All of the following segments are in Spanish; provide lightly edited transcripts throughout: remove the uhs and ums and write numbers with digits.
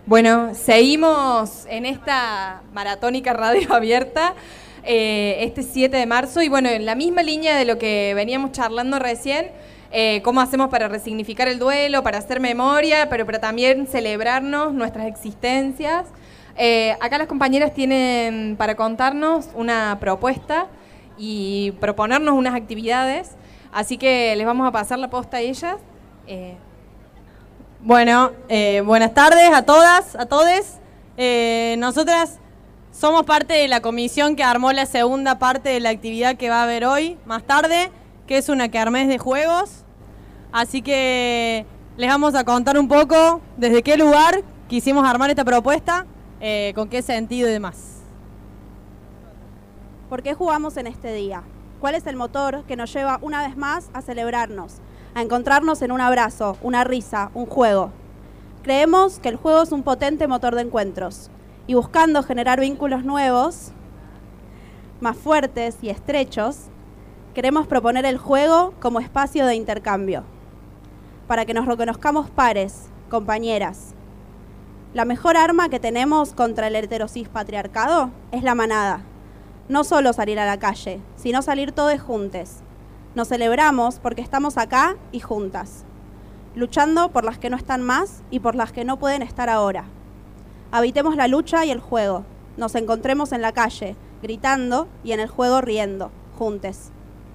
Bueno, seguimos en esta maratónica radio abierta este 7 de marzo y bueno, en la misma línea de lo que veníamos charlando recién, cómo hacemos para resignificar el duelo, para hacer memoria, pero para también celebrarnos nuestras existencias. Acá las compañeras tienen para contarnos una propuesta y proponernos unas actividades, así que les vamos a pasar la posta a ellas. Bueno, buenas tardes a todas, a todes. Nosotras somos parte de la comisión que armó la segunda parte de la actividad que va a haber hoy, más tarde, que es una kermés de juegos. Así que les vamos a contar un poco desde qué lugar quisimos armar esta propuesta, con qué sentido y demás. ¿Por qué jugamos en este día? ¿Cuál es el motor que nos lleva una vez más a celebrarnos? A encontrarnos en un abrazo, una risa, un juego. Creemos que el juego es un potente motor de encuentros y buscando generar vínculos nuevos, más fuertes y estrechos, queremos proponer el juego como espacio de intercambio, para que nos reconozcamos pares, compañeras. La mejor arma que tenemos contra el heterosis patriarcado es la manada. No solo salir a la calle, sino salir todos juntos. Nos celebramos porque estamos acá y juntas, luchando por las que no están más y por las que no pueden estar ahora. Habitemos la lucha y el juego, nos encontremos en la calle, gritando y en el juego riendo, juntes.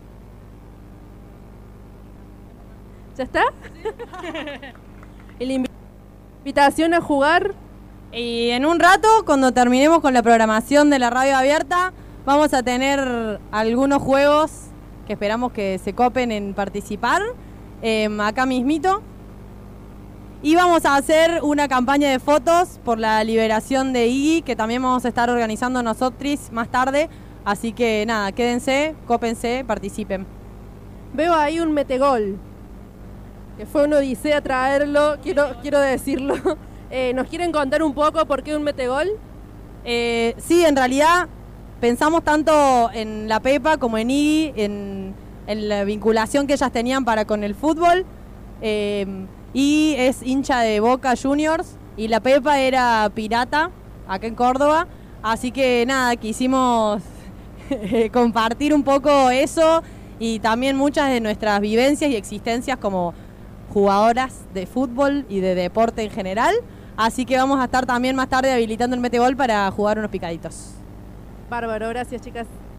¿Ya está? Y la invitación a jugar. Y en un rato, cuando terminemos con la programación de la radio abierta, vamos a tener algunos juegos que esperamos que se copen en participar, acá mismito. Y vamos a hacer una campaña de fotos por la liberación de Iggy, que también vamos a estar organizando nosotros más tarde. Así que nada, quédense, cópense, participen. Veo ahí un metegol, que fue una odisea traerlo, quiero decirlo. ¿Nos quieren contar un poco por qué un metegol? Sí, en realidad pensamos tanto en la Pepa como en Iggy, en la vinculación que ellas tenían para con el fútbol. Y es hincha de Boca Juniors y la Pepa era pirata acá en Córdoba. Así que nada, quisimos compartir un poco eso y también muchas de nuestras vivencias y existencias como jugadoras de fútbol y de deporte en general. Así que vamos a estar también más tarde habilitando el metegol para jugar unos picaditos. Bárbaro, gracias chicas.